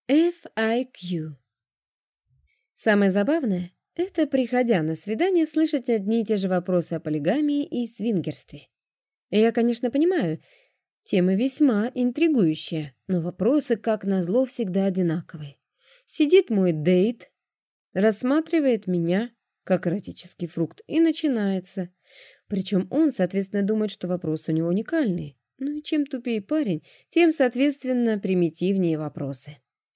FIQ. Самое забавное — это, приходя на свидание, слышать одни и те же вопросы о полигамии и свингерстве. Я, конечно, понимаю, тема весьма интригующая, но вопросы, как назло, всегда одинаковые. Сидит мой дейт, рассматривает меня как эротический фрукт, и начинается. Причем он, соответственно, думает, что вопросы у него уникальные. Ну и чем тупее парень, тем, соответственно, примитивнее вопросы.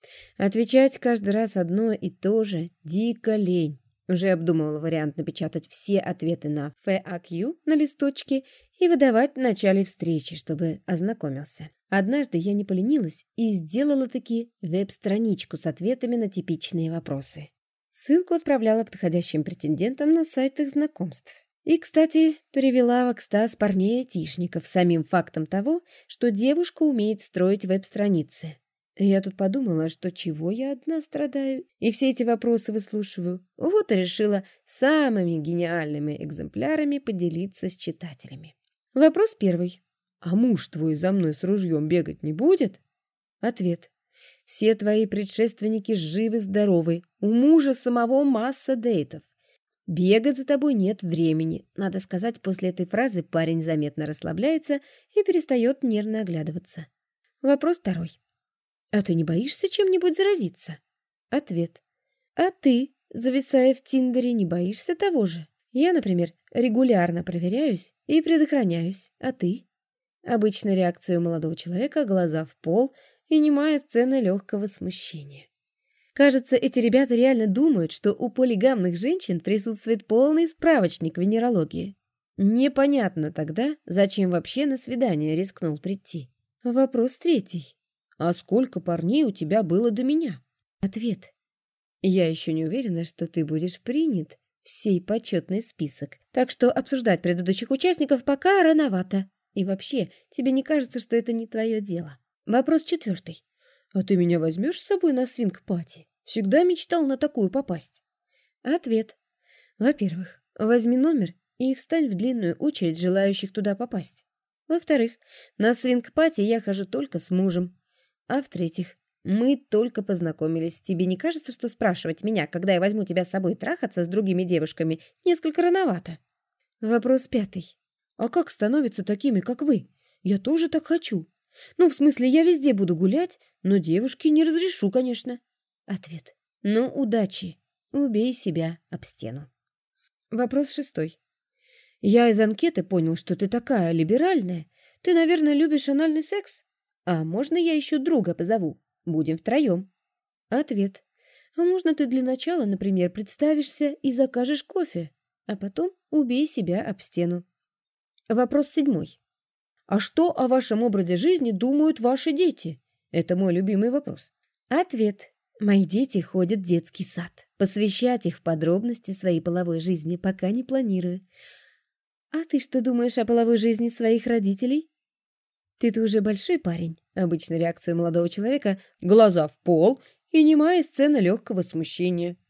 Отвечать каждый раз одно и то же дико лень. Уже обдумывала вариант напечатать все ответы на FAQ на листочке и выдавать в начале встречи, чтобы ознакомился. Однажды я не поленилась и сделала таки веб-страничку с ответами на типичные вопросы. Ссылку отправляла подходящим претендентам на сайтах знакомств. И, кстати, привела в экстаз парней-айтишников самим фактом того, что девушка умеет строить веб-страницы. Я тут подумала, что чего я одна страдаю, и все эти вопросы выслушиваю. Вот и решила самыми гениальными экземплярами поделиться с читателями. Вопрос первый. А муж твой за мной с ружьем бегать не будет? Ответ. Все твои предшественники живы-здоровы. У мужа самого масса дейтов. Бегать за тобой нет времени. Надо сказать, после этой фразы парень заметно расслабляется и перестает нервно оглядываться. Вопрос второй. А ты не боишься чем-нибудь заразиться? Ответ. А ты, зависая в Тиндере, не боишься того же? Я, например, регулярно проверяюсь и предохраняюсь. А ты? Обычная реакция у молодого человека — глаза в пол и немая сцена легкого смущения. Кажется, эти ребята реально думают, что у полигамных женщин присутствует полный справочник венерологии. Непонятно тогда, зачем вообще на свидание рискнул прийти. Вопрос третий. А сколько парней у тебя было до меня? Ответ. Я еще не уверена, что ты будешь принят в сей почетный список, так что обсуждать предыдущих участников пока рановато. И вообще, тебе не кажется, что это не твое дело? Вопрос четвертый. А ты меня возьмешь с собой на свинг-пати? Всегда мечтал на такую попасть. Ответ. Во-первых, возьми номер и встань в длинную очередь желающих туда попасть. Во-вторых, на свинг-пати я хожу только с мужем. А в-третьих, мы только познакомились. Тебе не кажется, что спрашивать меня, когда я возьму тебя с собой трахаться с другими девушками, несколько рановато? Вопрос пятый. А как становятся такими, как вы? Я тоже так хочу. Ну, в смысле, я везде буду гулять, но девушке не разрешу, конечно. Ответ. Ну, удачи. Убей себя об стену. Вопрос шестой. Я из анкеты понял, что ты такая либеральная. Ты, наверное, любишь анальный секс? А можно я еще друга позову? Будем втроем. Ответ. А можно ты для начала, например, представишься и закажешь кофе, а потом убей себя об стену. Вопрос седьмой. А что о вашем образе жизни думают ваши дети? Это мой любимый вопрос. Ответ. Мои дети ходят в детский сад. Посвящать их в подробности своей половой жизни пока не планирую. А ты что думаешь о половой жизни своих родителей? Ты-то уже большой парень. Обычная реакция молодого человека — глаза в пол и немая сцена легкого смущения.